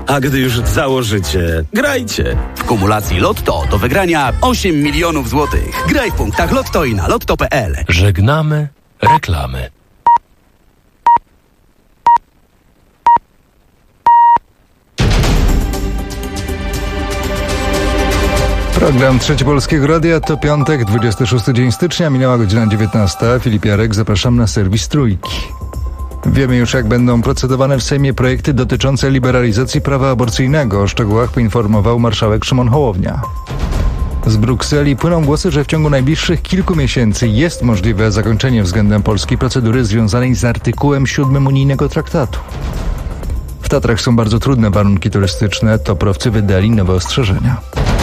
A gdy już założycie, grajcie. W kumulacji Lotto do wygrania 8 milionów złotych. Graj w punktach Lotto i na lotto.pl. Żegnamy reklamy. Program Trzeci Polskiego Radia to piątek, 26 dzień stycznia, minęła godzina 19. Filip Jarek, zapraszam na serwis Trójki. Wiemy już, jak będą procedowane w Sejmie projekty dotyczące liberalizacji prawa aborcyjnego. O szczegółach poinformował marszałek Szymon Hołownia. Z Brukseli płyną głosy, że w ciągu najbliższych kilku miesięcy jest możliwe zakończenie względem Polski procedury związanej z artykułem 7 unijnego traktatu. W Tatrach są bardzo trudne warunki turystyczne, toprowcy wydali nowe ostrzeżenia.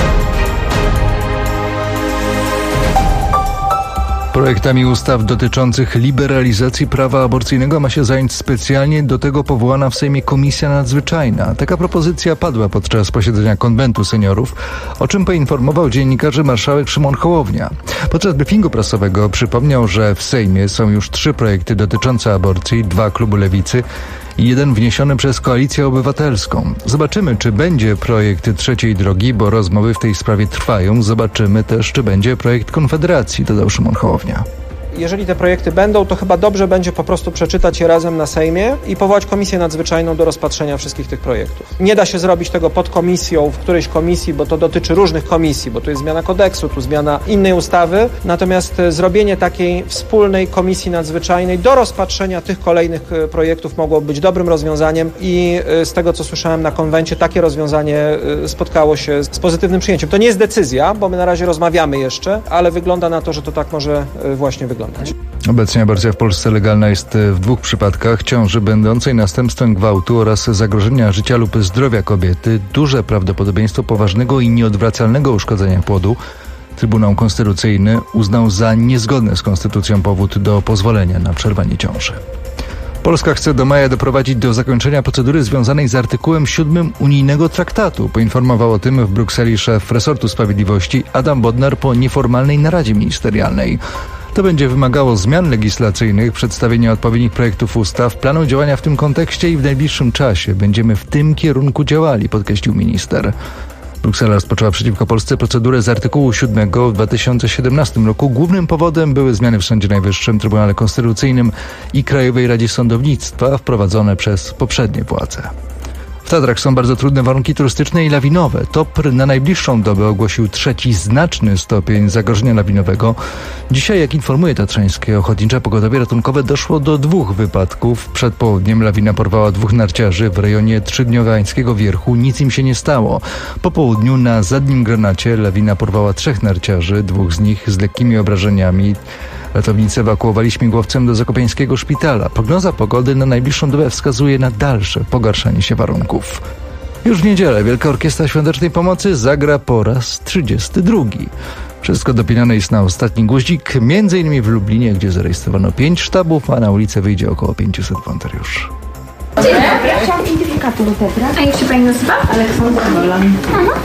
Projektami ustaw dotyczących liberalizacji prawa aborcyjnego ma się zająć specjalnie do tego powołana w Sejmie Komisja Nadzwyczajna. Taka propozycja padła podczas posiedzenia Konwentu Seniorów, o czym poinformował dziennikarzy marszałek Szymon Hołownia. Podczas briefingu prasowego przypomniał, że w Sejmie są już 3 projekty dotyczące aborcji, 2 klubu Lewicy i 1 wniesiony przez Koalicję Obywatelską. Zobaczymy, czy będzie projekt trzeciej drogi, bo rozmowy w tej sprawie trwają. Zobaczymy też, czy będzie projekt Konfederacji, dodał Szymon Hołownia. Jeżeli te projekty będą, to chyba dobrze będzie po prostu przeczytać je razem na Sejmie i powołać komisję nadzwyczajną do rozpatrzenia wszystkich tych projektów. Nie da się zrobić tego pod komisją, w którejś komisji, bo to dotyczy różnych komisji, bo tu jest zmiana kodeksu, tu zmiana innej ustawy. Natomiast zrobienie takiej wspólnej komisji nadzwyczajnej do rozpatrzenia tych kolejnych projektów mogło być dobrym rozwiązaniem i z tego, co słyszałem na konwencie, takie rozwiązanie spotkało się z pozytywnym przyjęciem. To nie jest decyzja, bo my na razie rozmawiamy jeszcze, ale wygląda na to, że to tak może właśnie wyglądać. Obecnie aborcja w Polsce legalna jest w 2 przypadkach: ciąży będącej następstwem gwałtu oraz zagrożenia życia lub zdrowia kobiety. Duże prawdopodobieństwo poważnego i nieodwracalnego uszkodzenia płodu Trybunał Konstytucyjny uznał za niezgodny z konstytucją powód do pozwolenia na przerwanie ciąży. Polska chce do maja doprowadzić do zakończenia procedury związanej z artykułem 7 unijnego traktatu. Poinformował o tym w Brukseli szef resortu sprawiedliwości Adam Bodnar po nieformalnej naradzie ministerialnej. To będzie wymagało zmian legislacyjnych, przedstawienia odpowiednich projektów ustaw, planu działania w tym kontekście i w najbliższym czasie będziemy w tym kierunku działali, podkreślił minister. Bruksela rozpoczęła przeciwko Polsce procedurę z artykułu 7 w 2017 roku. Głównym powodem były zmiany w Sądzie Najwyższym, Trybunale Konstytucyjnym i Krajowej Radzie Sądownictwa wprowadzone przez poprzednie władze. W Tatrach są bardzo trudne warunki turystyczne i lawinowe. TOPR na najbliższą dobę ogłosił 3. znaczny stopień zagrożenia lawinowego. Dzisiaj, jak informuje Tatrzańskie Ochotnicze Pogotowie Ratunkowe, doszło do 2 wypadków. Przed południem lawina porwała 2 narciarzy w rejonie Trzydniowańskiego Wierchu. Nic im się nie stało. Po południu na Zadnim Granacie lawina porwała 3 narciarzy, 2 z nich z lekkimi obrażeniami. Ratownicy ewakuowali śmigłowcem do zakopiańskiego szpitala. Prognoza pogody na najbliższą dobę wskazuje na dalsze pogarszanie się warunków. Już w niedzielę Wielka Orkiestra Świątecznej Pomocy zagra po raz 32. Wszystko dopinane jest na ostatni guzik, m.in. w Lublinie, gdzie zarejestrowano 5 sztabów, a na ulicę wyjdzie około 500 wolontariuszy. Dzień dobry. Chciałam identyfikator do Petra. A jak się pani nazywa? Aleksandra Nolan.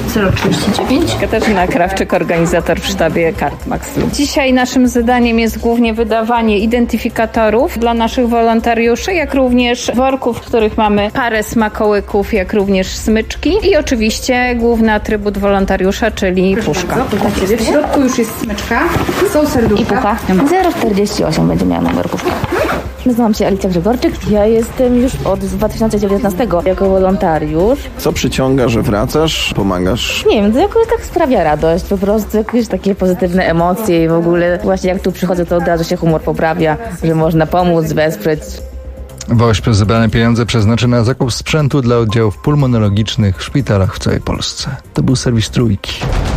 039. Katarzyna Krawczyk, organizator w sztabie Kart Max Lub. Dzisiaj naszym zadaniem jest głównie wydawanie identyfikatorów dla naszych wolontariuszy, jak również worków, w których mamy parę smakołyków, jak również smyczki i oczywiście główny atrybut wolontariusza, czyli puszka. W środku już jest smyczka, są serduszka. I pucha. 048 będzie miała numer puszki. Nazywam się Alicja Grzegorczyk. Ja jestem już od 2019 jako wolontariusz. Co przyciąga, że wracasz, pomagasz? Nie wiem, to jakoś tak sprawia radość, po prostu jakieś takie pozytywne emocje i w ogóle właśnie jak tu przychodzę, to od razu się humor poprawia, że można pomóc, wesprzeć. WOŚP zebrane pieniądze przeznaczy na zakup sprzętu dla oddziałów pulmonologicznych w szpitalach w całej Polsce. To był serwis Trójki.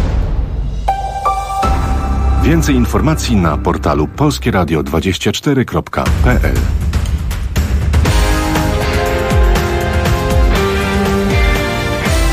Więcej informacji na portalu polskieradio24.pl.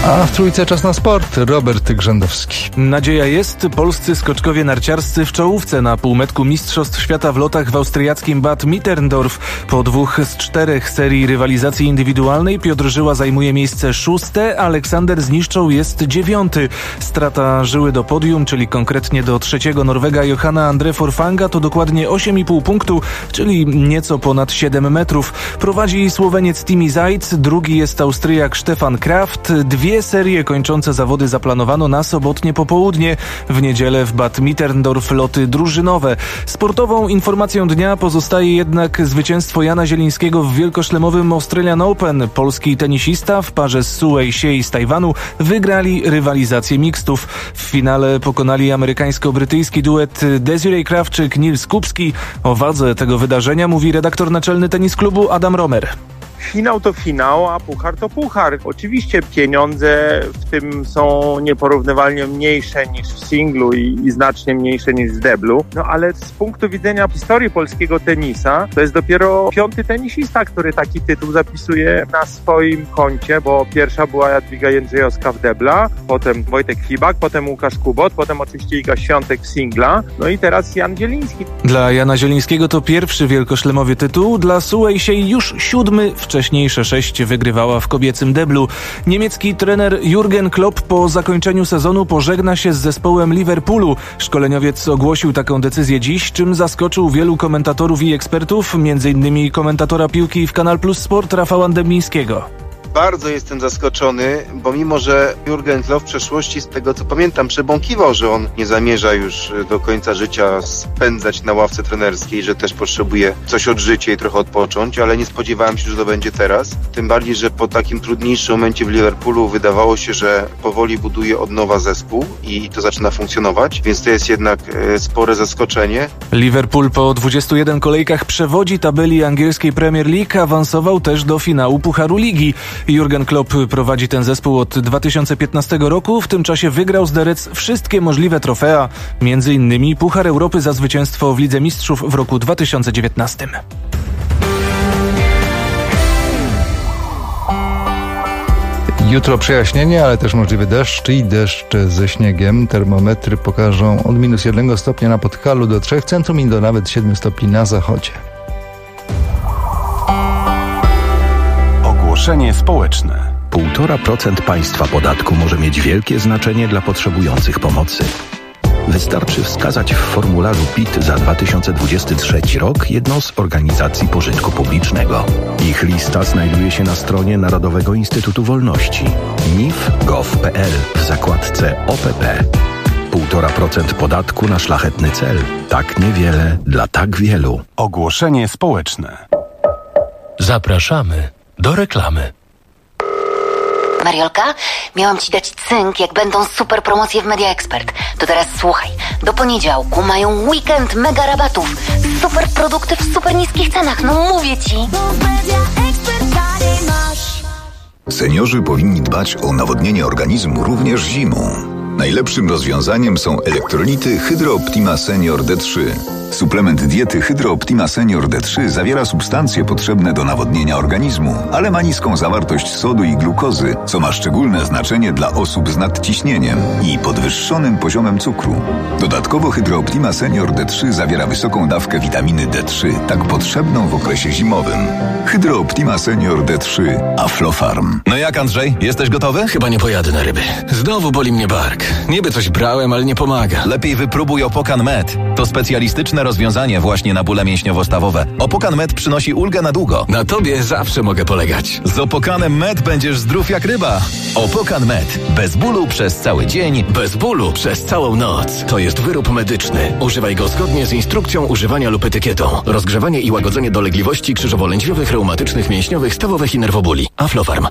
A w trójce czas na sport. Robert Grzędowski. Nadzieja jest. Polscy skoczkowie narciarscy w czołówce na półmetku Mistrzostw Świata w lotach w austriackim Bad Mitterndorf. Po 2 z 4 serii rywalizacji indywidualnej Piotr Żyła zajmuje miejsce 6, Aleksander Zniszczoł jest 9. Strata Żyły do podium, czyli konkretnie do 3. Norwega Johanna Andre Forfanga to dokładnie 8,5 punktu, czyli nieco ponad 7 metrów. Prowadzi Słoweniec Timi Zajc, drugi jest Austriak Stefan Kraft. 2 serie kończące zawody zaplanowano na sobotnie popołudnie. W niedzielę w Bad Mitterndorf loty drużynowe. Sportową informacją dnia pozostaje jednak zwycięstwo Jana Zielińskiego w wielkoszlemowym Australian Open. Polski tenisista w parze z Su Wei-Siei z Tajwanu wygrali rywalizację mixtów. W finale pokonali amerykańsko-brytyjski duet Desiree Krawczyk-Nils Kubski. O wadze tego wydarzenia mówi redaktor naczelny Tenis Klubu Adam Romer. Finał to finał, a puchar to puchar. Oczywiście pieniądze w tym są nieporównywalnie mniejsze niż w singlu i znacznie mniejsze niż w deblu. No ale z punktu widzenia historii polskiego tenisa to jest dopiero 5. tenisista, który taki tytuł zapisuje na swoim koncie, bo pierwsza była Jadwiga Jędrzejowska w debla, potem Wojtek Fibak, potem Łukasz Kubot, potem oczywiście Iga Świątek w singla, no i teraz Jan Zieliński. Dla Jana Zielińskiego to pierwszy wielkoszlemowy tytuł, dla Su Wei-Siei już 7, wcześniejsze 6 wygrywała w kobiecym deblu. Niemiecki trener Jurgen Klopp po zakończeniu sezonu pożegna się z zespołem Liverpoolu. Szkoleniowiec ogłosił taką decyzję dziś, czym zaskoczył wielu komentatorów i ekspertów, m.in. komentatora piłki w Kanal Plus Sport Rafała Dębińskiego. Bardzo jestem zaskoczony, bo mimo, że Jurgen Klopp w przeszłości, z tego co pamiętam, przebąkiwał, że on nie zamierza już do końca życia spędzać na ławce trenerskiej, że też potrzebuje coś odżycia i trochę odpocząć, ale nie spodziewałem się, że to będzie teraz. Tym bardziej, że po takim trudniejszym momencie w Liverpoolu wydawało się, że powoli buduje od nowa zespół i to zaczyna funkcjonować, więc to jest jednak spore zaskoczenie. Liverpool po 21 kolejkach przewodzi tabeli angielskiej Premier League, awansował też do finału Pucharu Ligi. Jurgen Klopp prowadzi ten zespół od 2015 roku. W tym czasie wygrał z The Reds wszystkie możliwe trofea, m.in. Puchar Europy za zwycięstwo w Lidze Mistrzów w roku 2019. Jutro przejaśnienie, ale też możliwy deszcz i deszcz ze śniegiem. Termometry pokażą od -1 stopnia na Podhalu do 3 w centrum i do nawet 7 stopni na zachodzie. Ogłoszenie społeczne. 1,5% państwa podatku może mieć wielkie znaczenie dla potrzebujących pomocy. Wystarczy wskazać w formularzu PIT za 2023 rok jedną z organizacji pożytku publicznego. Ich lista znajduje się na stronie Narodowego Instytutu Wolności nif.gov.pl w zakładce OPP. 1,5% podatku na szlachetny cel. Tak niewiele dla tak wielu. Ogłoszenie społeczne. Zapraszamy do reklamy. Mariolka, miałam Ci dać cynk, jak będą super promocje w Media Expert. To teraz słuchaj, do poniedziałku mają weekend mega rabatów. Super produkty w super niskich cenach, no mówię Ci. Seniorzy powinni dbać o nawodnienie organizmu również zimą. Najlepszym rozwiązaniem są elektrolity Hydro Optima Senior D3. Suplement diety Hydro Optima Senior D3 zawiera substancje potrzebne do nawodnienia organizmu, ale ma niską zawartość sodu i glukozy, co ma szczególne znaczenie dla osób z nadciśnieniem i podwyższonym poziomem cukru. Dodatkowo Hydro Optima Senior D3 zawiera wysoką dawkę witaminy D3, tak potrzebną w okresie zimowym. Hydro Optima Senior D3 Aflofarm. No jak, Andrzej? Jesteś gotowy? Chyba nie pojadę na ryby. Znowu boli mnie bark. Niby coś brałem, ale nie pomaga. Lepiej wypróbuj Opokan Med. To specjalistyczne rozwiązanie właśnie na bóle mięśniowo-stawowe. Opokan Med przynosi ulgę na długo. Na tobie zawsze mogę polegać. Z Opokanem Med będziesz zdrów jak ryba. Opokan Med. Bez bólu przez cały dzień. Bez bólu przez całą noc. To jest wyrób medyczny. Używaj go zgodnie z instrukcją używania lub etykietą. Rozgrzewanie i łagodzenie dolegliwości krzyżowo-lędźwiowych, reumatycznych, mięśniowych, stawowych i nerwobóli. Aflofarm.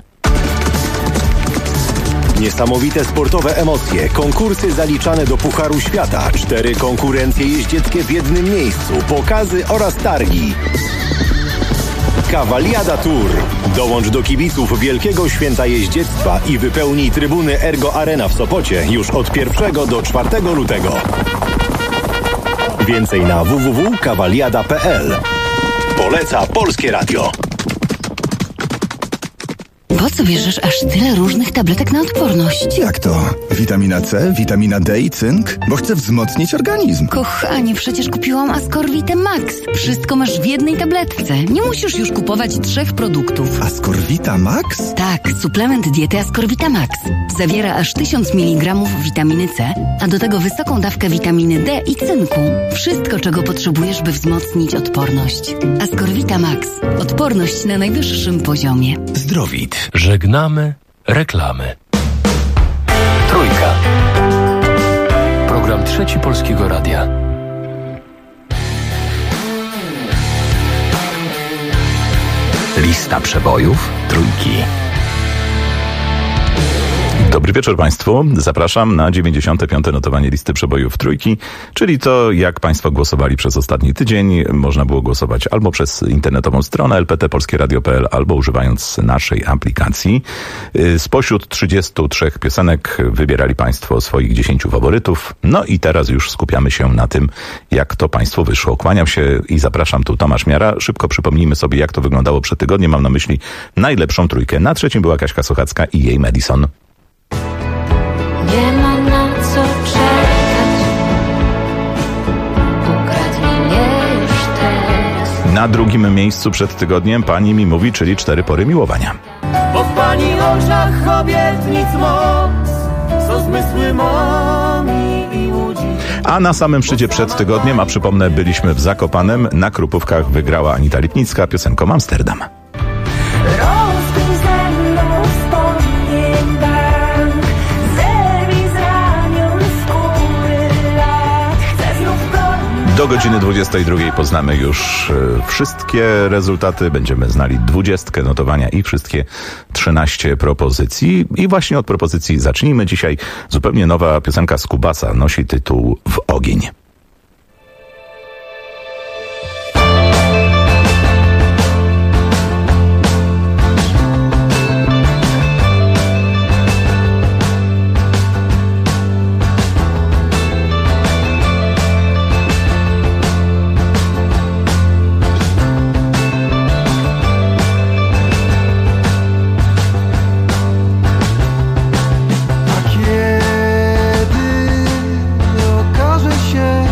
Niesamowite sportowe emocje, konkursy zaliczane do Pucharu Świata, 4 konkurencje jeździeckie w jednym miejscu, pokazy oraz targi. Cavaliada Tour. Dołącz do kibiców Wielkiego Święta Jeździectwa i wypełnij trybuny Ergo Arena w Sopocie już od 1 do 4 lutego. Więcej na www.cavaliada.pl. Poleca Polskie Radio. po co bierzesz aż tyle różnych tabletek na odporność? Jak to? Witamina C, witamina D i cynk? Bo chcę wzmocnić organizm. Kochanie, przecież kupiłam Ascorvitę Max. Wszystko masz w jednej tabletce. Nie musisz już kupować 3 produktów. Ascorvita Max? Tak, suplement diety Ascorvita Max. Zawiera aż 1000 mg witaminy C, a do tego wysoką dawkę witaminy D i cynku. Wszystko, czego potrzebujesz, by wzmocnić odporność. Ascorvita Max. Odporność na najwyższym poziomie. Zdrowit. Żegnamy reklamy. Trójka. Program Trzeci Polskiego Radia. Lista przebojów Trójki. Dobry wieczór Państwu. Zapraszam na 95. notowanie listy przebojów Trójki, czyli to, jak Państwo głosowali przez ostatni tydzień. Można było głosować albo przez internetową stronę lptpolskieradio.pl, albo używając naszej aplikacji. Spośród 33 piosenek wybierali Państwo swoich 10 faworytów. No i teraz już skupiamy się na tym, jak to Państwu wyszło. Kłaniam się i zapraszam tu Tomasz Miara. Szybko przypomnijmy sobie, jak to wyglądało przed tygodniem. Mam na myśli najlepszą trójkę. Na trzecim była Kaśka Sochacka i jej Madison. Nie ma na co czekać. Ukradnij mnie już teraz. Na drugim miejscu przed tygodniem Pani mi mówi, czyli 4 pory miłowania. Bo w Pani oczach obietnic moc, co zmysły momi i łudzi. A na samym szczycie przed tygodniem, a przypomnę, byliśmy w Zakopanem, na Krupówkach wygrała Anita Lipnicka piosenką Amsterdam. Do godziny 22 poznamy już wszystkie rezultaty. Będziemy znali 20 notowania i wszystkie 13 propozycji. I właśnie od propozycji zacznijmy. Dzisiaj zupełnie nowa piosenka z Kubasa nosi tytuł W ogień. Okaże się,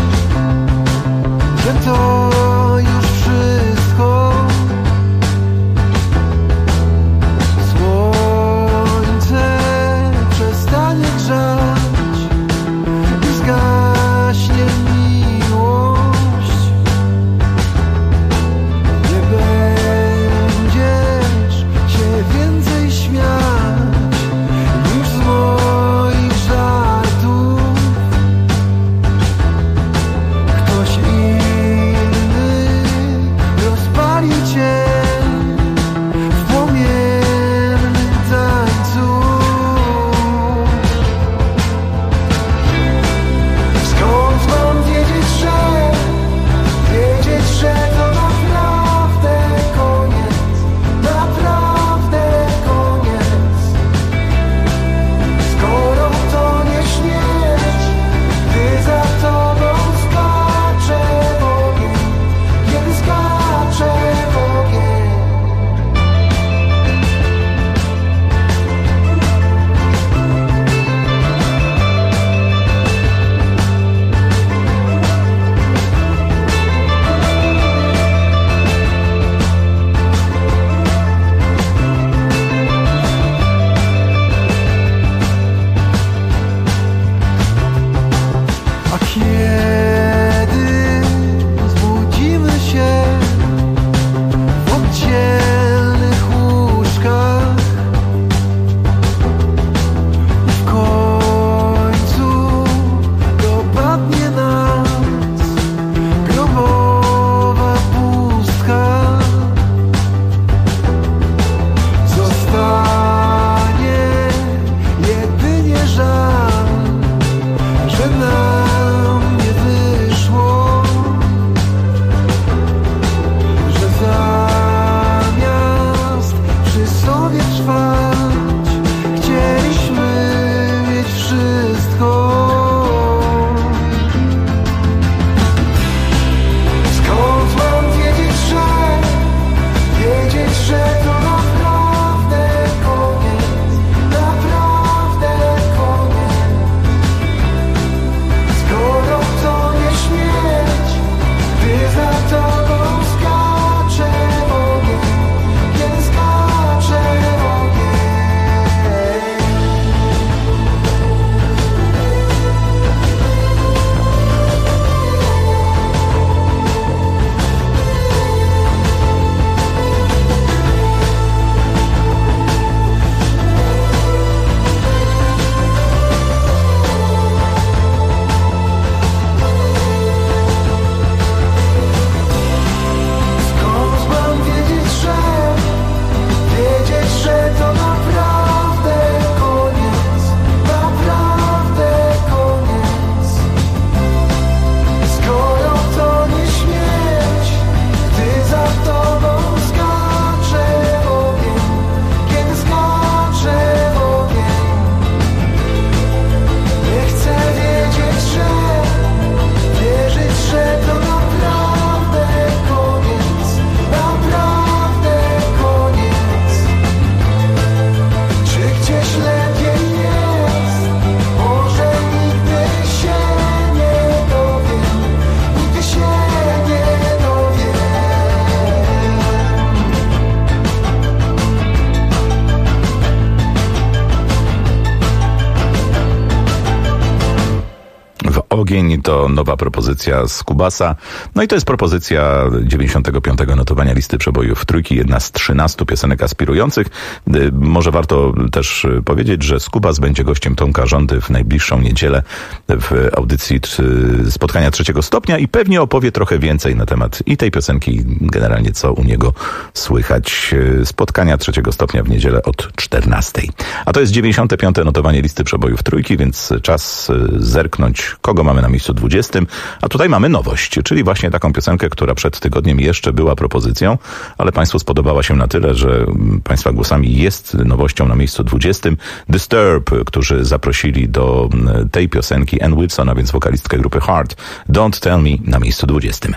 Ogień to nowa propozycja z Kubasa. No i to jest propozycja 95. notowania listy przebojów Trójki, jedna z 13 piosenek aspirujących. Może warto też powiedzieć, że Skubas będzie gościem Tomka Żądy w najbliższą niedzielę w audycji Spotkania Trzeciego Stopnia i pewnie opowie trochę więcej na temat i tej piosenki, generalnie co u niego słychać. Spotkania Trzeciego Stopnia w niedzielę od 14. A to jest 95. notowanie listy przebojów Trójki, więc czas zerknąć, kogo mamy na miejscu 20. A tutaj mamy nowość, czyli właśnie taką piosenkę, która przed tygodniem jeszcze była propozycją, ale Państwu spodobała się na tyle, że Państwa głosami jest nowością na miejscu 20. Disturb, którzy zaprosili do tej piosenki Ann Wilson, a więc wokalistkę grupy Heart. Don't Tell Me na miejscu 20.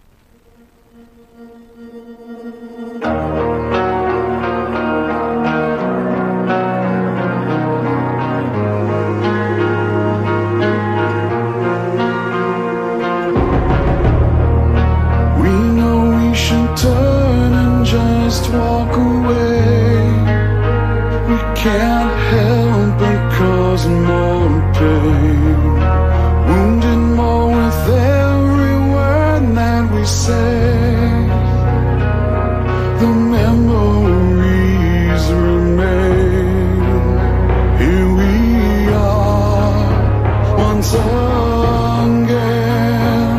Walk away. We can't help but cause more pain. Wounded more with every word that we say. The memories remain. Here we are once again,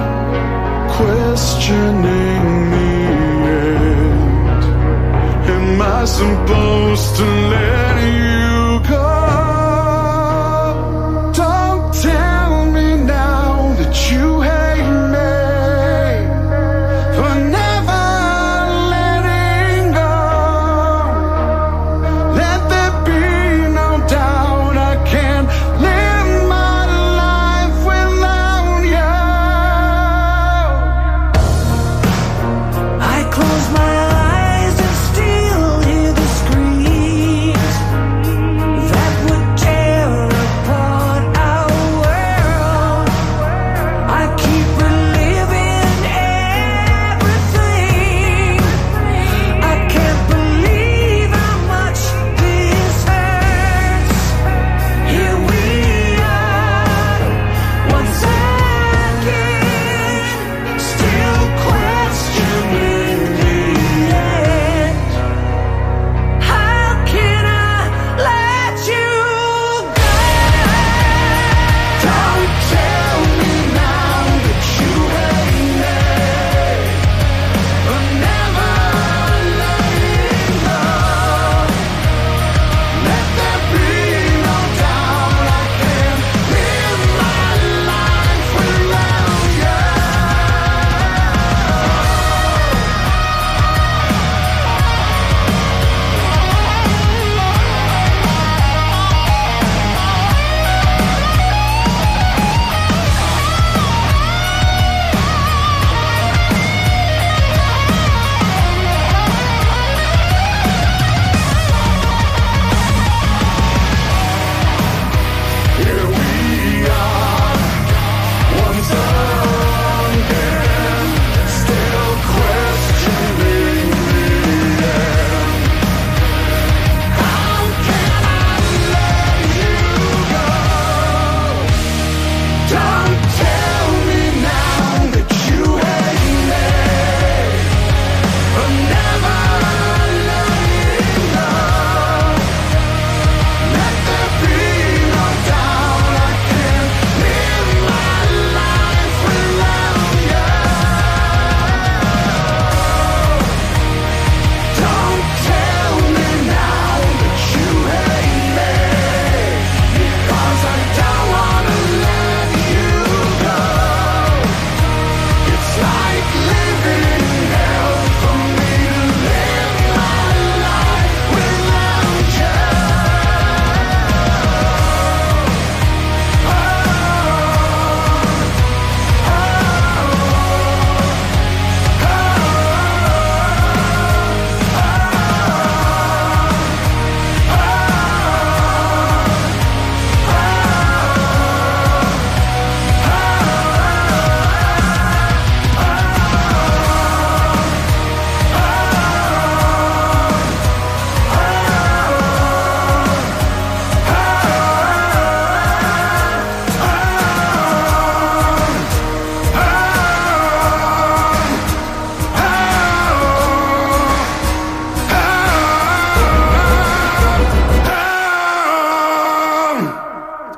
questioning me. Am I supposed to let you go?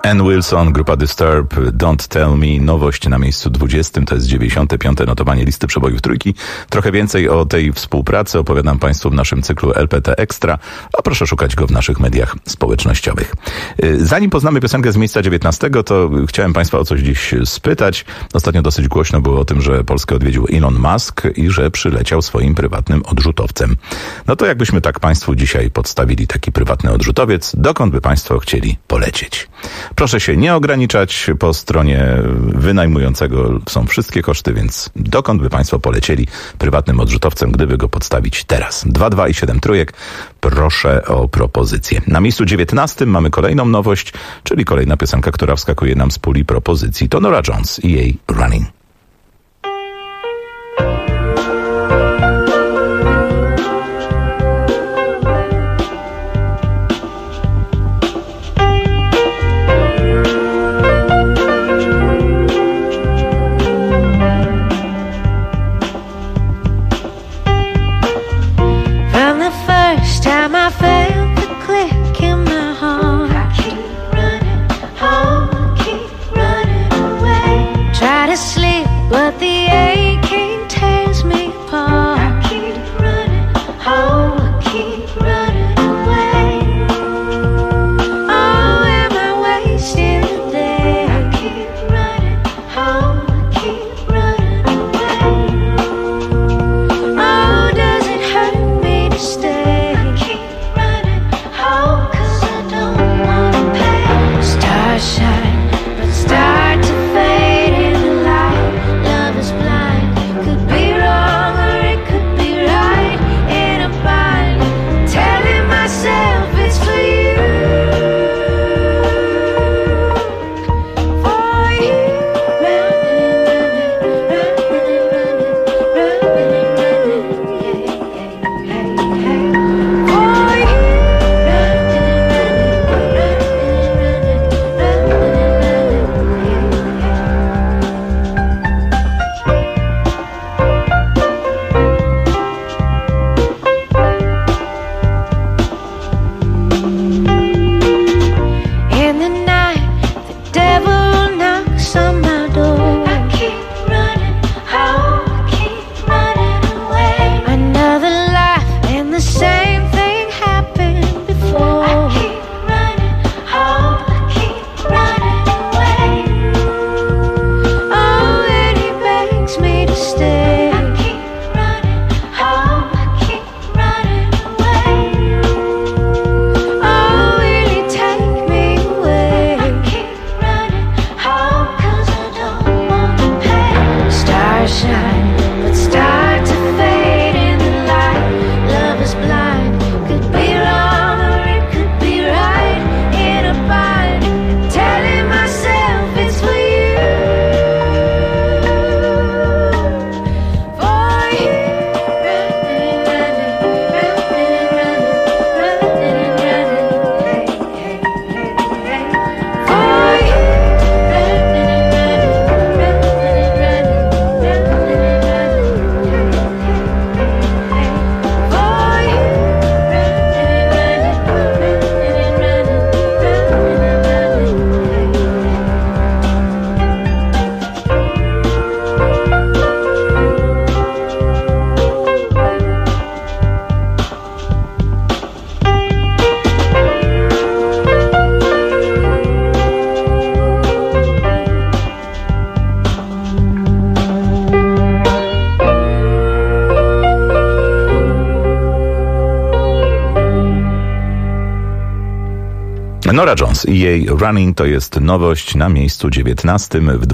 Ann Wilson, grupa Disturb, Don't Tell Me, nowość na miejscu 20, to jest 95. notowanie listy przebojów trójki. Trochę więcej o tej współpracy opowiadam Państwu w naszym cyklu LPT Extra, a proszę szukać go w naszych mediach społecznościowych. Zanim poznamy piosenkę z miejsca 19, to chciałem Państwa o coś dziś spytać. Ostatnio dosyć głośno było o tym, że Polskę odwiedził Elon Musk i że przyleciał swoim prywatnym odrzutowcem. No to jakbyśmy tak Państwu dzisiaj podstawili taki prywatny odrzutowiec, dokąd by Państwo chcieli polecieć? Proszę się nie ograniczać, po stronie wynajmującego są wszystkie koszty, więc dokąd by Państwo polecieli prywatnym odrzutowcem, gdyby go podstawić teraz? 2 i 7 trójek, proszę o propozycję. Na miejscu 19 mamy kolejną nowość, czyli kolejna piosenka, która wskakuje nam z puli propozycji. To Norah Jones i jej Running. Norah Jones i jej Running to jest nowość na miejscu 19 w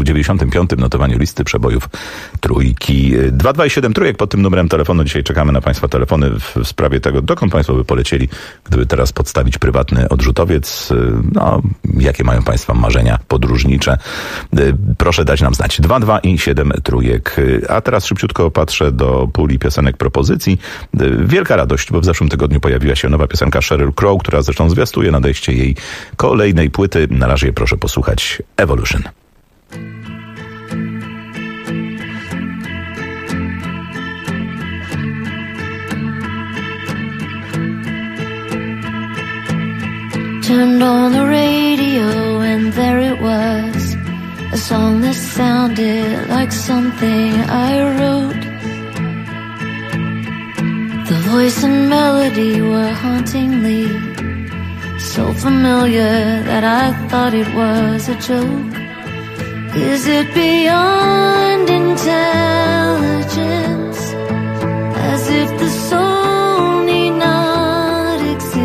95. notowaniu listy przebojów trójki. 2 i 7 trójek pod tym numerem telefonu. Dzisiaj czekamy na Państwa telefony w sprawie tego, dokąd Państwo by polecieli, gdyby teraz podstawić prywatny odrzutowiec. No, jakie mają Państwa marzenia podróżnicze? Proszę dać nam znać. 2 i 7 trójek. A teraz szybciutko patrzę do puli piosenek propozycji. Wielka radość, bo w zeszłym tygodniu pojawiła się nowa piosenka Sheryl Crow, która zresztą zwiastuje nadejście jej kolejnej płyty. Na razie proszę posłuchać Evolution. Turned on the radio And there it was, a song that sounded like something I wrote. The voice and melody were hauntingly so familiar that I thought it was a joke. Is it beyond intelligence? As if the soul need not exist.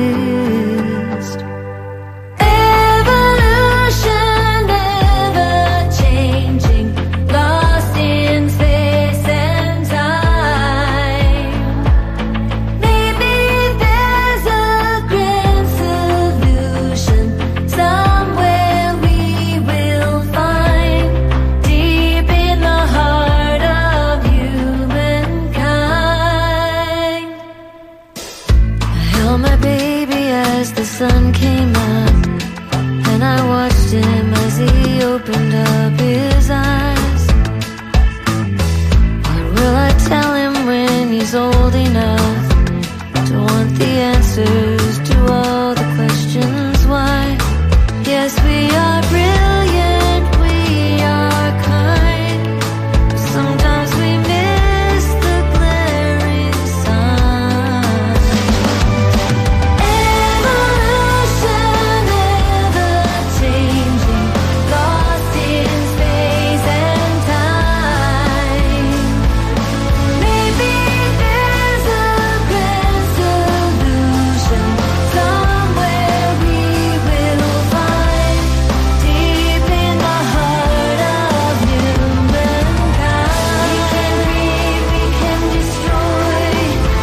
Evolution, ever changing, lost in space and time. Maybe there's a grand solution somewhere we will find, deep in the heart of humankind. I held my baby as the sun came up, and I watched him as he opened up his eyes. What will I tell him when he's old enough to want the answers to all the questions why? Yes, we are brilliant, we are kind, but sometimes we miss the glaring sign. Evolution, ever changing, lost in space and time. Maybe there's a grand solution somewhere we will find, deep in the heart of humankind. We can breathe, we can destroy.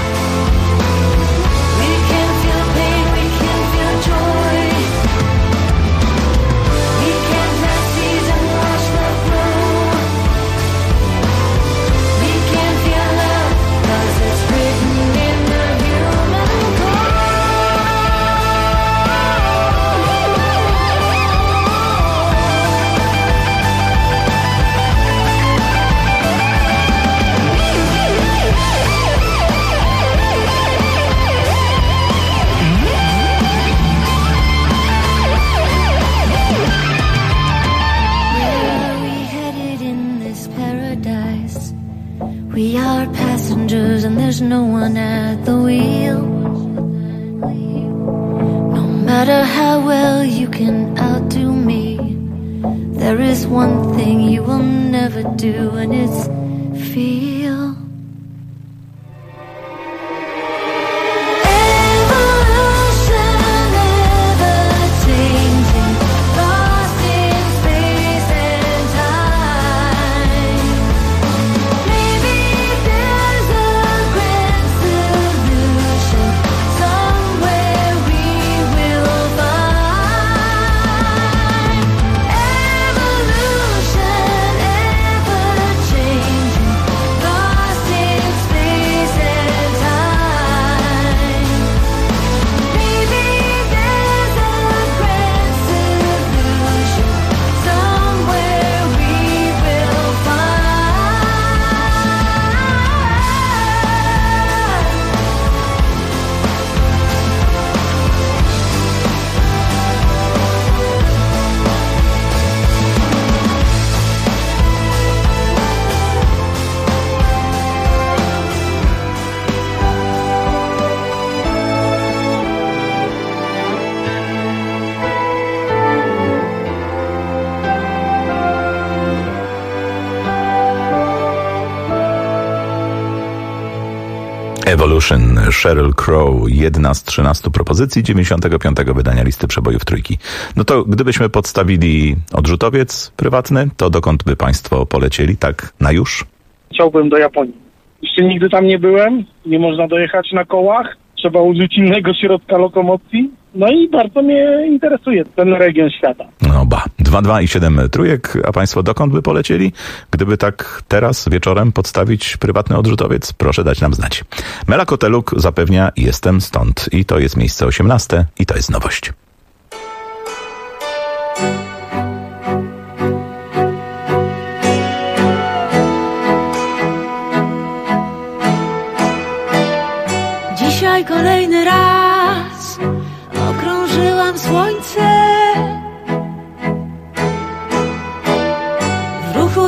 We can feel pain, we can feel joy. We can pass seas and watch the flow. We can feel love, 'cause it's written in the human Where are we headed in this paradise? We are passengers and there's no one at the wheel. No matter how well you can outdo me, there is one thing you will never do, and it's feel. Evolution, ever changing, lost in space and time. Maybe there's a grand solution somewhere we will find. Evolution, ever changing, lost in space and time. Maybe there's a grand solution somewhere we will Evolution, Sheryl Crow, jedna z 13 propozycji 95. wydania listy przebojów Trójki. No to gdybyśmy podstawili odrzutowiec prywatny, to dokąd by państwo polecieli, tak na już? Chciałbym do Japonii. Jeszcze nigdy tam nie byłem, nie można dojechać na kołach, trzeba użyć innego środka lokomocji. No i bardzo mnie interesuje ten region świata. No ba, 2 i 7 trójek, a państwo dokąd by polecieli? Gdyby tak teraz wieczorem podstawić prywatny odrzutowiec, proszę dać nam znać. Mela Koteluk zapewnia, jestem stąd. I to jest miejsce 18 i to jest nowość. Dzisiaj kolejny raz okrążyłam słońce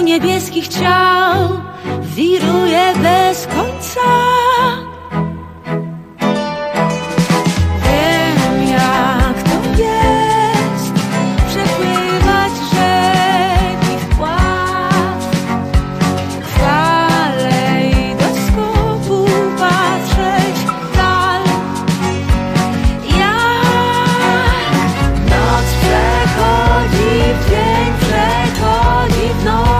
niebieskich ciał wiruje bez końca. Wiem, jak to jest przepływać rzeki wpław, fale i do skopu patrzeć w dal. Jak noc przechodzi w dzień, przechodzi w noc.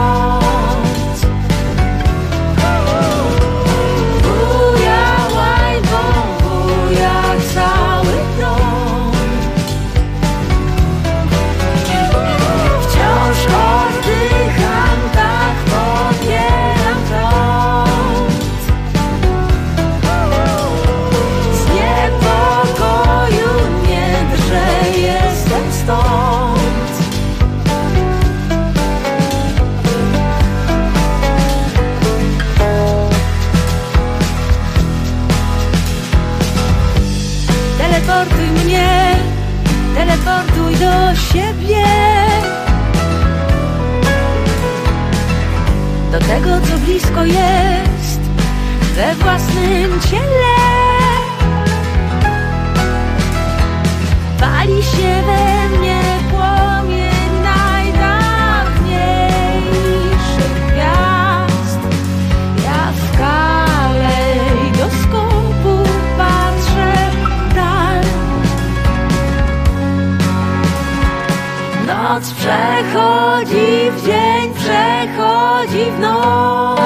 Teleportuj mnie, teleportuj do siebie, do tego, co blisko jest we własnym ciele. Pali się we mnie płomień najdawniejszych gwiazd. Ja w kalejdoskopu patrzę w dal. Noc przechodzi w dzień, przechodzi w noc.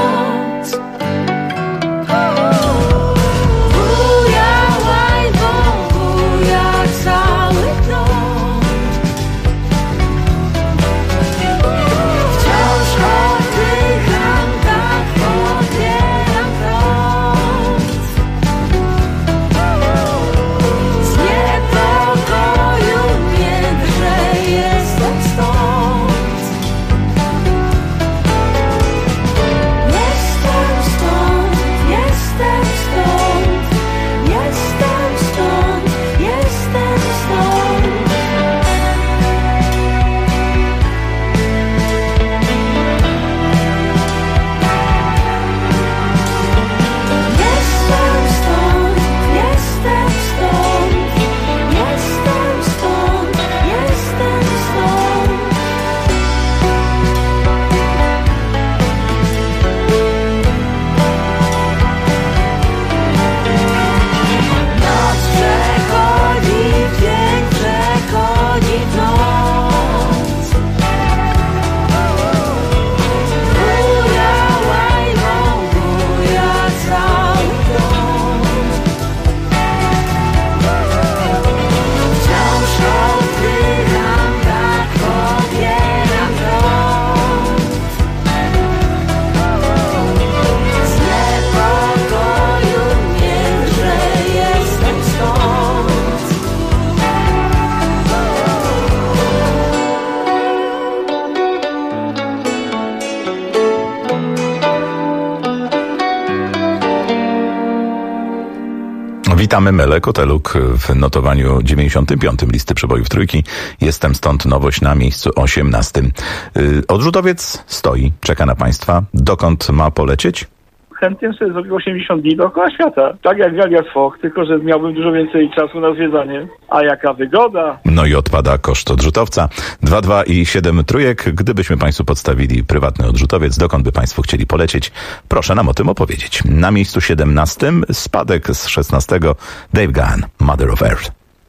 Witamy Mele Koteluk w notowaniu 95. listy przebojów trójki. Jestem stąd nowość na miejscu 18. Odrzutowiec stoi, czeka na Państwa. Dokąd ma polecieć? Chętnie sobie zrobił 80 dni dookoła świata. Tak jak Galias Foch, tylko że miałbym dużo więcej czasu na zwiedzanie. A jaka wygoda! No i odpada koszt odrzutowca. 2 i 7 trójek. Gdybyśmy Państwu podstawili prywatny odrzutowiec, dokąd by Państwo chcieli polecieć, proszę nam o tym opowiedzieć. Na miejscu 17 spadek z 16 Dave Gahan, Mother of Earth.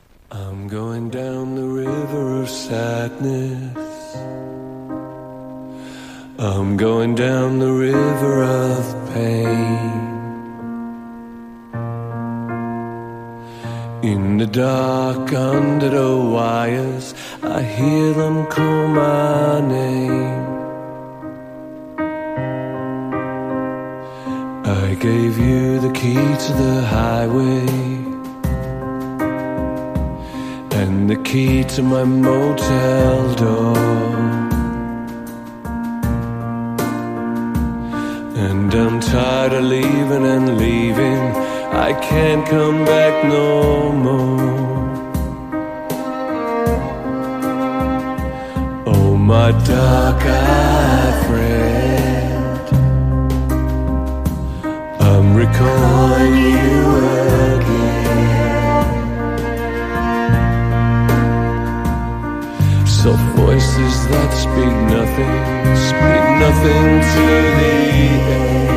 I'm going down the river of sadness. I'm going down the river of pain. In the dark under the wires, I hear them call my name. I gave you the key to the highway and the key to my motel door. And I'm tired of leaving and leaving. I can't come back no more. Oh, my dark-eyed friend, recalling you again. Soft voices that speak nothing to the end.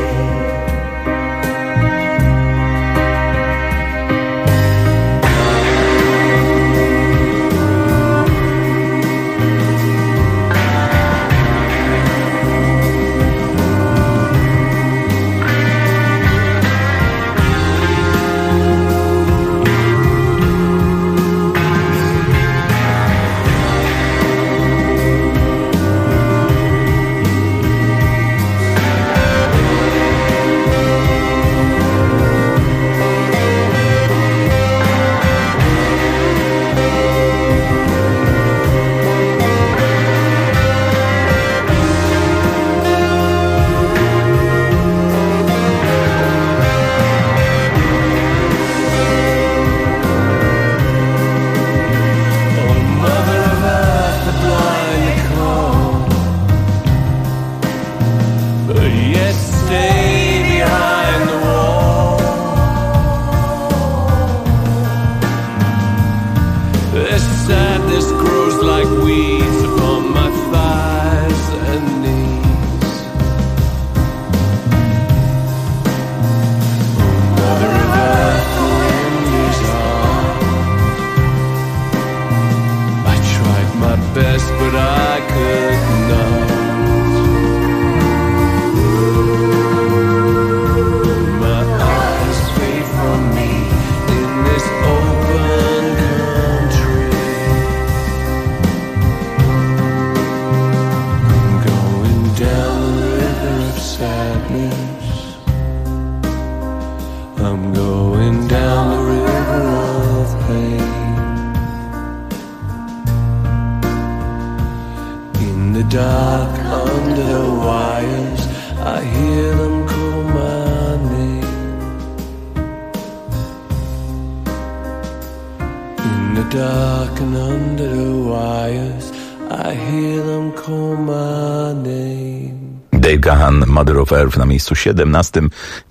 Dave Gahan, Mother of Earth na miejscu 17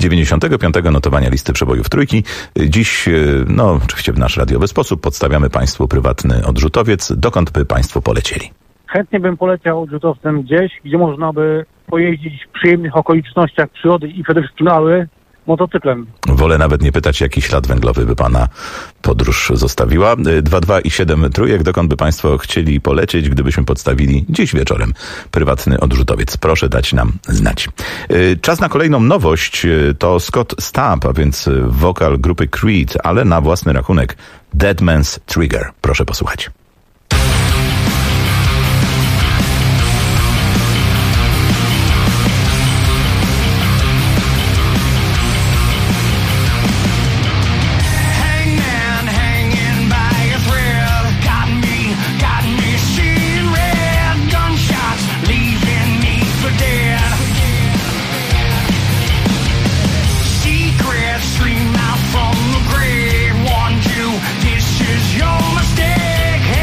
95 notowania listy przebojów trójki. Dziś, oczywiście w nasz radiowy sposób podstawiamy Państwu prywatny odrzutowiec. Dokąd by Państwo polecieli? Chętnie bym poleciał odrzutowcem gdzieś, gdzie można by pojeździć w przyjemnych okolicznościach przyrody i przede wszystkim motocyklem. Wolę nawet nie pytać, jaki ślad węglowy by Pana podróż zostawiła. 2 i 7 trójek, dokąd by Państwo chcieli polecieć, gdybyśmy podstawili dziś wieczorem prywatny odrzutowiec. Proszę dać nam znać. Czas na kolejną nowość. To Scott Stapp, a więc wokal grupy Creed, ale na własny rachunek Dead Man's Trigger. Proszę posłuchać. Stream out from the grave, warned you, this is your mistake.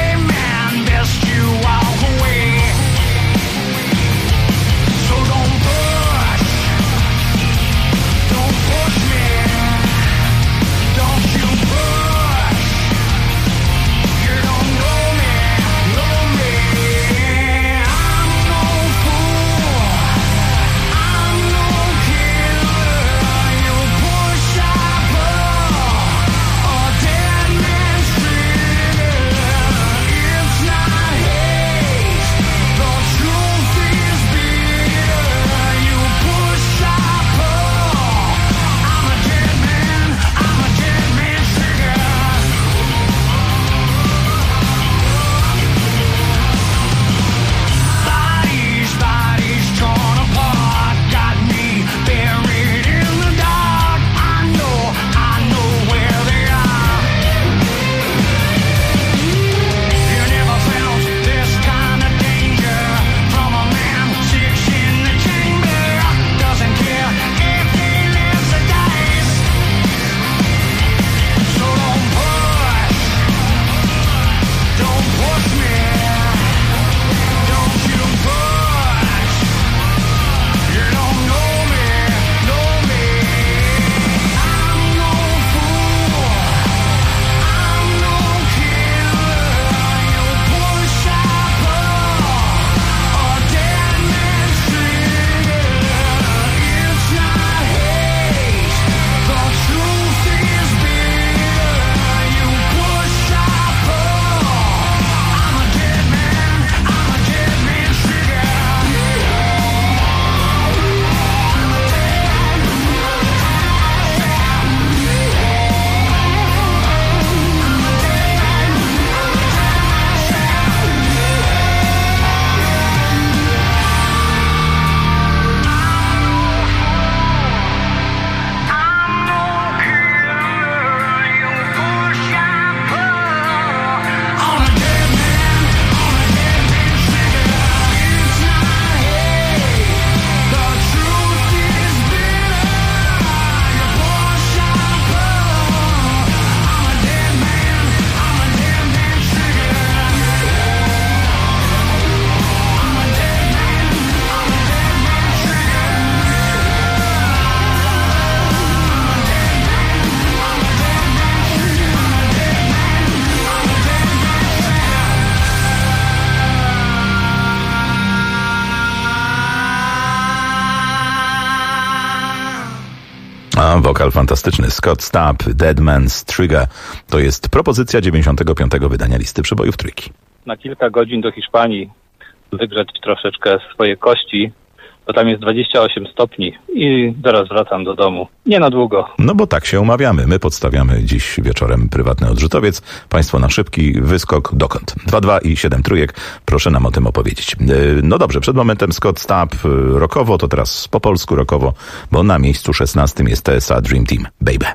Wokal fantastyczny. Scott Stapp, Dead Man's Trigger. To jest propozycja 95. wydania listy przebojów trójki. Na kilka godzin do Hiszpanii wygrzać troszeczkę swoje kości, bo tam jest 28 stopni i zaraz wracam do domu. Nie na długo. No bo tak się umawiamy. My podstawiamy dziś wieczorem prywatny odrzutowiec. Państwo na szybki wyskok dokąd? 2-2 i 7 trójek. Proszę nam o tym opowiedzieć. No dobrze, przed momentem Scott Stapp rockowo, to teraz po polsku rockowo, bo na miejscu 16 jest TSA Dream Team. Baby.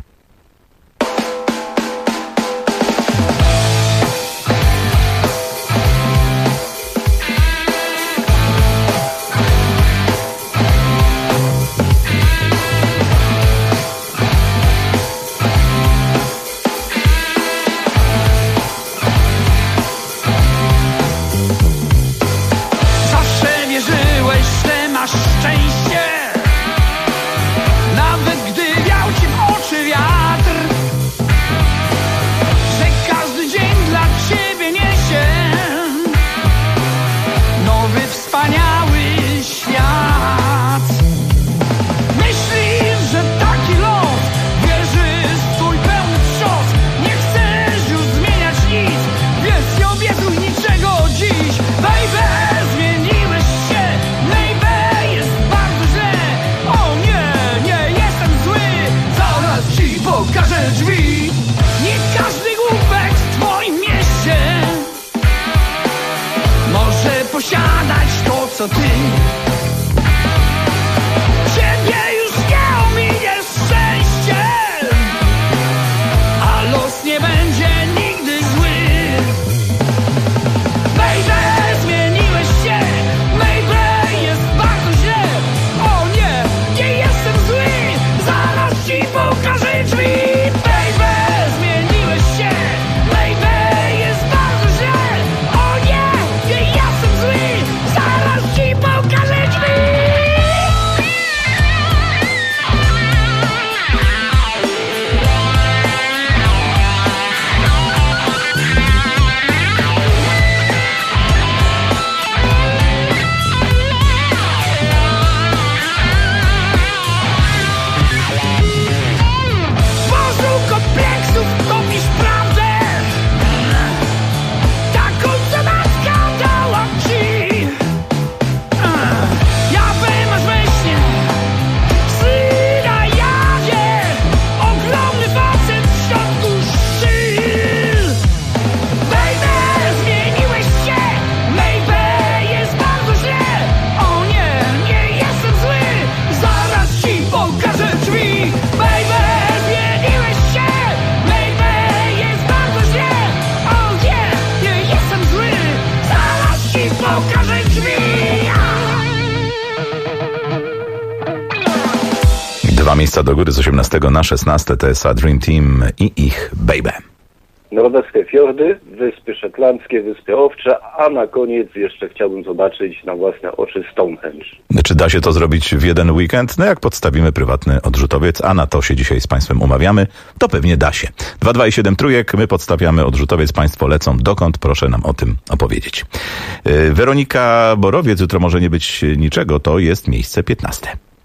Co ty? Ciebie już nie ominie szczęście, a los nie będzie nigdy zły. Baby, zmieniłeś się, baby, jest bardzo źle. O nie, nie jestem zły, zaraz ci pokażę drzwi. Baby, zmieniłeś się, baby, jest bardzo źle. O nie, nie jestem zły, zaraz ci pokażę drzwi. W morzu kompleksów topisz prawdę, taką co matka dała ci. Ja masz we śnie psy na jawie, ogromny facet w środku szczyl. Baby, zmieniłeś się, baby, jest bardzo źle. O nie, nie jestem zły, zaraz ci pokażę drzwi. Baby, zmieniłeś się, baby, jest bardzo źle. O nie, nie jestem zły, zaraz ci pokażę drzwi. 2 miejsca do góry z 18 na 16 TSA Dream Team i ich Baby. Norweskie fiordy, Wyspy Szetlandzkie, Wyspy Owcze, a na koniec jeszcze chciałbym zobaczyć na własne oczy Stonehenge. Czy da się to zrobić w jeden weekend? No jak podstawimy prywatny odrzutowiec, a na to się dzisiaj z Państwem umawiamy, to pewnie da się. 2-2 i 7 trójek, my podstawiamy odrzutowiec, Państwo lecą dokąd? Proszę nam o tym opowiedzieć. Weronika Borowiec, jutro może nie być niczego, to jest miejsce 15.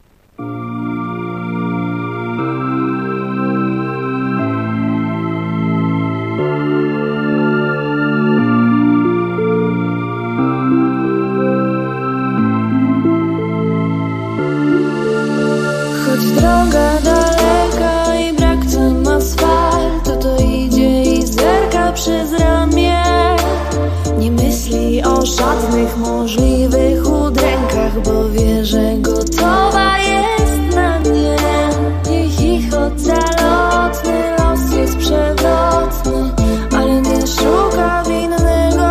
Choć droga daleka i brak tam asfaltu, to idzie i zerka przez ramię. Nie myśli o żadnych możliwych udrękach, bo wie, że gotowa jest na mnie. Niech ich ocalotny los jest przewrotny, ale nie szuka winnego.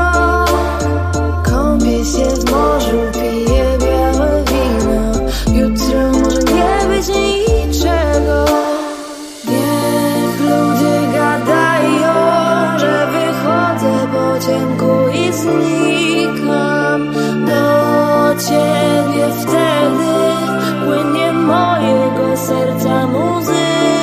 Kąpie się w morzu, pije białe wino. Jutro może nie być niczego. Niech ludzie gadają, że wychodzę po ciemku i znikam. Do ciebie wtedy płynie mojego serca muzyka.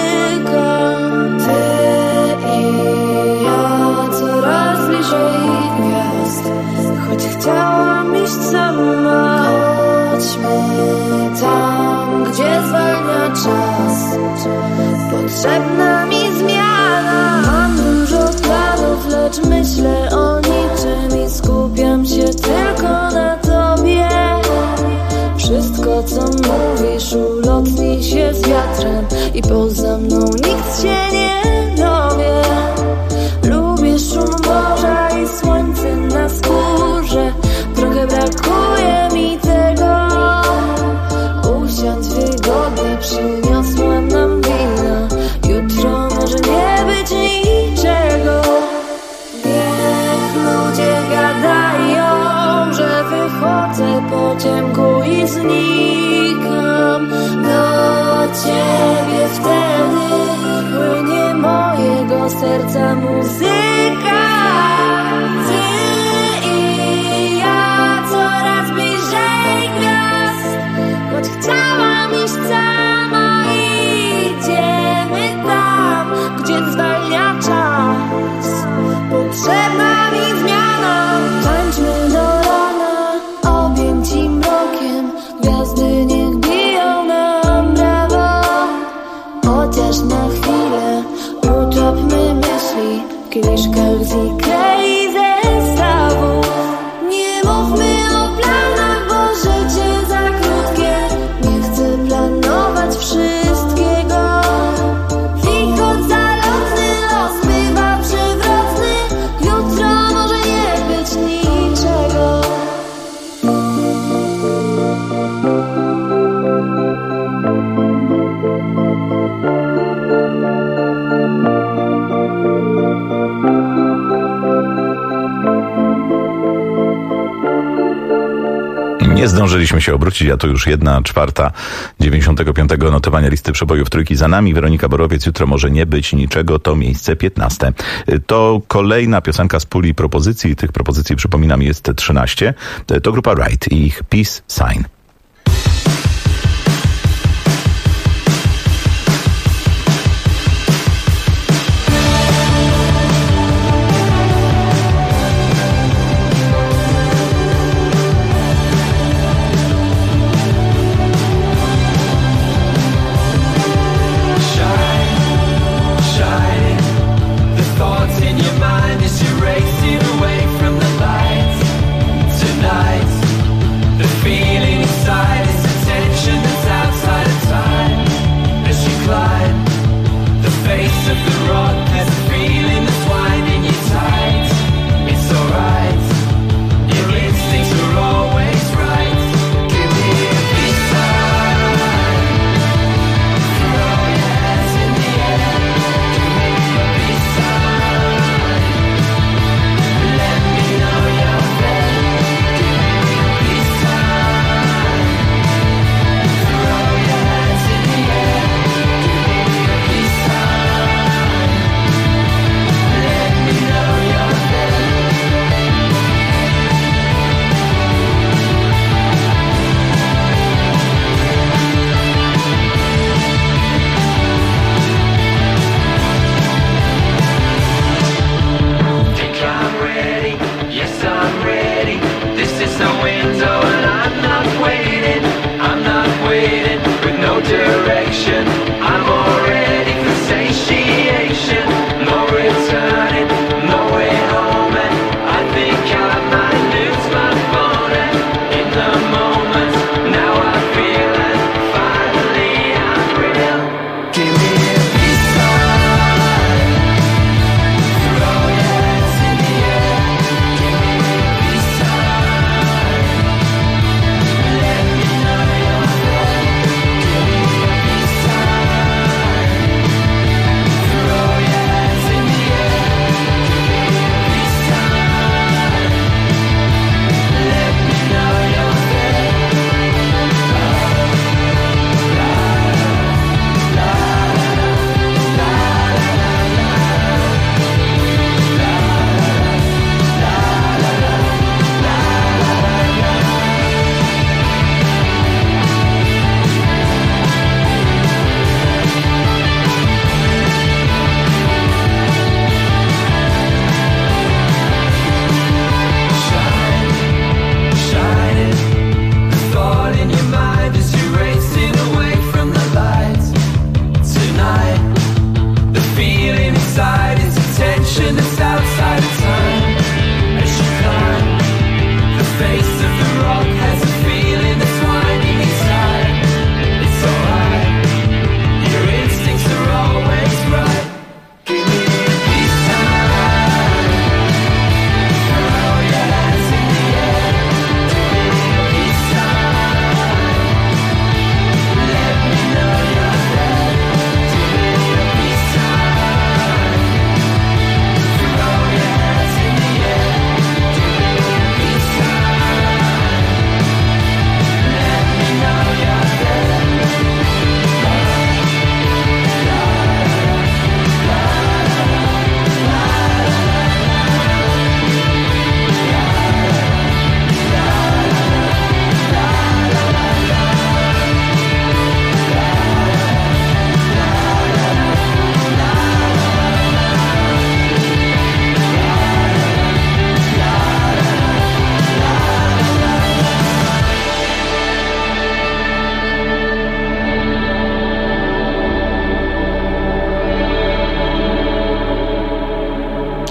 Ty i ja coraz bliżej gwiazd, choć chciałam iść sama. Chodźmy tam, gdzie zwalnia czas. Potrzebna mi zmiana. Mam dużo planów, lecz myślę o niczym i skupiam się tylko na tobie. Wszystko co mówisz ulotni się z wiatrem i poza mną nikt się nie dowie. Lubię szum morza i słońce na skórze. Trochę brakuje mi tego. Usiądź wygodnie, przyniosłam nam wina. Jutro może nie być niczego. Niech ludzie gadają, że wychodzę po ciemku i znikam. Do ciebie wtedy płynie mojego serca muzyka. Ty i ja coraz bliżej gwiazd. Choć chciałam iść sama, idziemy tam, gdzie zwalnia czas. Potrzebna mi zmiana. Tańczmy do rana, objęci mrokiem. Gwiazdy niech biją nam brawo. Chociaż na chwilę utopmy myśli w kieliszkach z Ikei zestawów. Nie mówmy o planach, bo życie za krótkie. Nie chcę planować wszystkiego. Wichot zalotny, los bywa przewrotny. Jutro może nie być niczego. Nie zdążyliśmy się obrócić, a to już 1/4 95. notowania listy przebojów Trójki za nami. Weronika Borowiec, jutro może nie być niczego, to miejsce 15. To kolejna piosenka z puli propozycji. Tych propozycji, przypominam, jest 13. To grupa Ride i ich Peace Sign.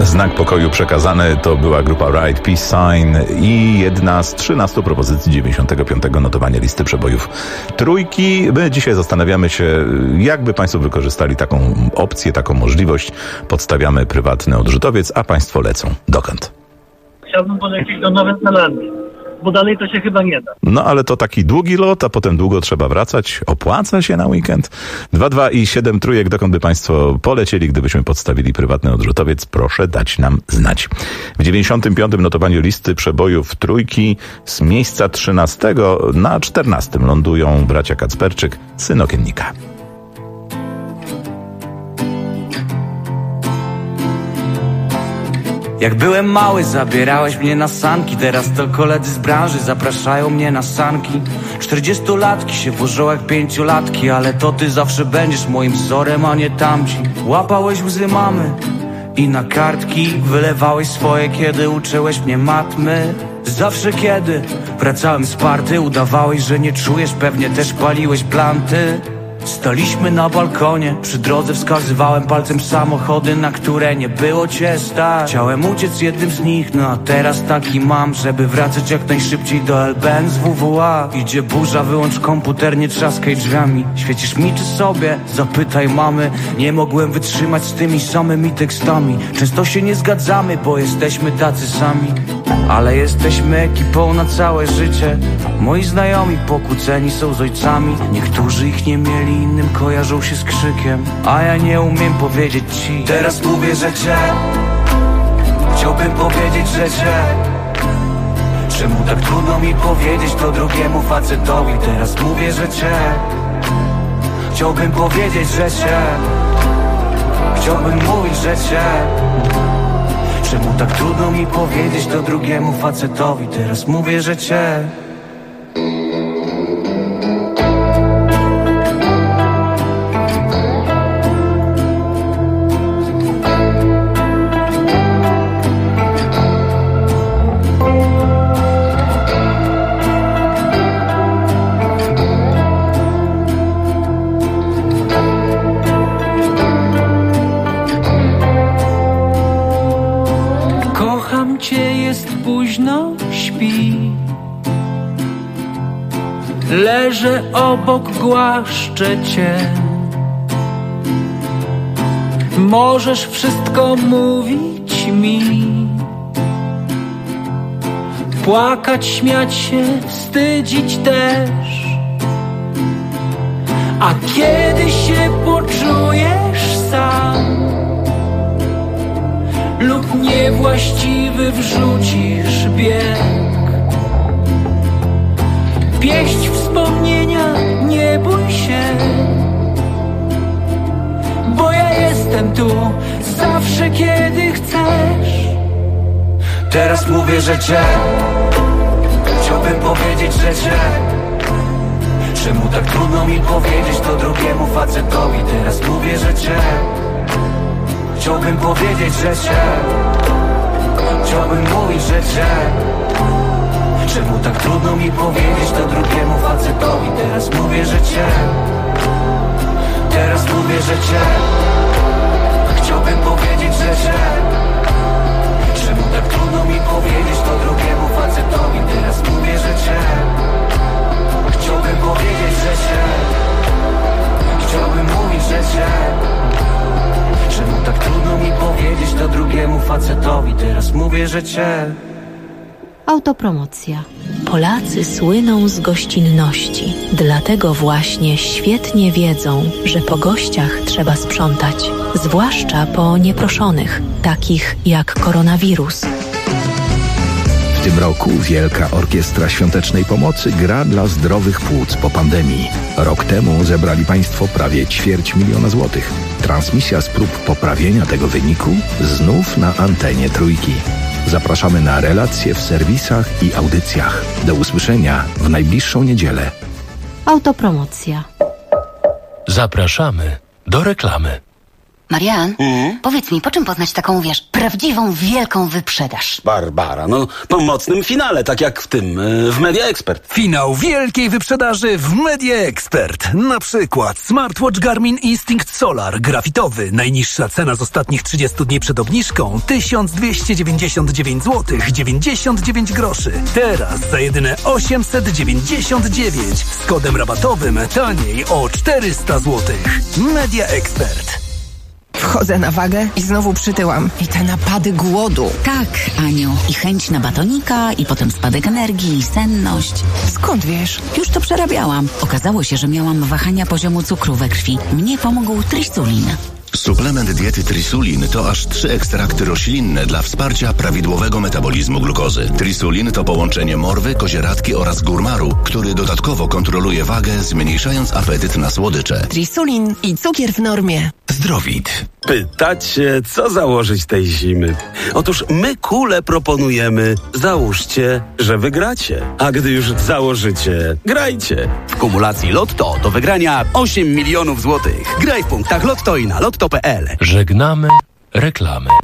Znak pokoju przekazany to była grupa Right Peace Sign i jedna z 13 propozycji 95. notowania listy przebojów Trójki. My dzisiaj zastanawiamy się, jakby Państwo wykorzystali taką opcję, taką możliwość. Podstawiamy prywatny odrzutowiec, a Państwo lecą. Dokąd? Chciałbym polecieć do Nowej Zelandii, bo dalej to się chyba nie da. No ale to taki długi lot, a potem długo trzeba wracać. Opłaca się na weekend? 2 i 7 trójek, dokąd by Państwo polecieli, gdybyśmy podstawili prywatny odrzutowiec? Proszę dać nam znać. W 95. notowaniu listy przebojów Trójki z miejsca 13 na 14 lądują bracia Kacperczyk, Syn Okiennika. Jak byłem mały, zabierałeś mnie na sanki. Teraz to koledzy z branży zapraszają mnie na sanki. 40-latki się włożą jak 5-latki, ale to ty zawsze będziesz moim wzorem, a nie tamci. Łapałeś łzy mamy i na kartki wylewałeś swoje, kiedy uczyłeś mnie matmy. Zawsze kiedy wracałem z party, udawałeś, że nie czujesz, pewnie też paliłeś blanty. Staliśmy na balkonie, przy drodze wskazywałem palcem samochody, na które nie było cię stać. Chciałem uciec jednym z nich, no a teraz taki mam, żeby wracać jak najszybciej do LBN z WWA. Idzie burza, wyłącz komputer, nie trzaskaj drzwiami. Świecisz mi czy sobie? Zapytaj mamy. Nie mogłem wytrzymać z tymi samymi tekstami. Często się nie zgadzamy, bo jesteśmy tacy sami, ale jesteśmy ekipą na całe życie. Moi znajomi pokłóceni są z ojcami. Niektórzy ich nie mieli, innym kojarzą się z krzykiem, a ja nie umiem powiedzieć ci. Teraz mówię, że cię chciałbym powiedzieć, że cię. Czemu tak trudno mi powiedzieć to drugiemu facetowi? Teraz mówię, że cię chciałbym powiedzieć, że cię. Chciałbym mówić, że cię. Czemu tak trudno mi powiedzieć to drugiemu facetowi? Teraz mówię, że cię. Późno śpi, leżę obok, głaszczę cię. Możesz wszystko mówić mi, płakać, śmiać się, wstydzić też. A kiedy się poczujesz sam lub niewłaściwy wrzucisz bieg, pieść wspomnienia, nie bój się, bo ja jestem tu zawsze, kiedy chcesz. Teraz mówię, że cię chciałbym powiedzieć, że cię. Czemu tak trudno mi powiedzieć to drugiemu facetowi? Teraz mówię, że cię chciałbym powiedzieć, że cię. Chciałbym mówić, że cię. Czemu tak trudno mi powiedzieć to drugiemu facetowi? Teraz mówię, że cię. Teraz mówię, że cię. Chciałbym powiedzieć, że cię. Czemu tak trudno mi powiedzieć to drugiemu facetowi? Teraz mówię, że cię. Chciałbym powiedzieć, że cię. Chciałbym mówić, że cię. Czemu tak trudno mi powiedzieć to drugiemu facetowi? Teraz mówię, że cię. Autopromocja. Polacy słyną z gościnności. Dlatego właśnie świetnie wiedzą, że po gościach trzeba sprzątać. Zwłaszcza po nieproszonych, takich jak koronawirus. W tym roku Wielka Orkiestra Świątecznej Pomocy gra dla zdrowych płuc po pandemii. Rok temu zebrali Państwo prawie 250 000 złotych. Transmisja z prób poprawienia tego wyniku znów na antenie Trójki. Zapraszamy na relacje w serwisach i audycjach. Do usłyszenia w najbliższą niedzielę. Autopromocja. Zapraszamy do reklamy. Marian, powiedz mi, po czym poznać taką, wiesz, prawdziwą, wielką wyprzedaż? Barbara, no po mocnym finale, tak jak w tym, w Media Expert. Finał wielkiej wyprzedaży w Media Expert. Na przykład smartwatch Garmin Instinct Solar grafitowy. Najniższa cena z ostatnich 30 dni przed obniżką 1299 zł 99 groszy. Teraz za jedyne 899 z kodem rabatowym taniej o 400 zł. Media Expert. Wchodzę na wagę i znowu przytyłam. I te napady głodu. Tak, Aniu. I chęć na batonika, i potem spadek energii, i senność. Skąd wiesz? Już to przerabiałam. Okazało się, że miałam wahania poziomu cukru we krwi. Mnie pomógł Trisulin. Suplement diety Trisulin to aż 3 ekstrakty roślinne dla wsparcia prawidłowego metabolizmu glukozy. Trisulin to połączenie morwy, kozieradki oraz górmaru, który dodatkowo kontroluje wagę, zmniejszając apetyt na słodycze. Trisulin i cukier w normie. Zdrowit. Pytacie, co założyć tej zimy? Otóż my kule proponujemy. Załóżcie, że wygracie. A gdy już założycie, grajcie. W kumulacji Lotto do wygrania 8 milionów złotych. Graj w punktach Lotto i na lotto.pl. Żegnamy reklamy.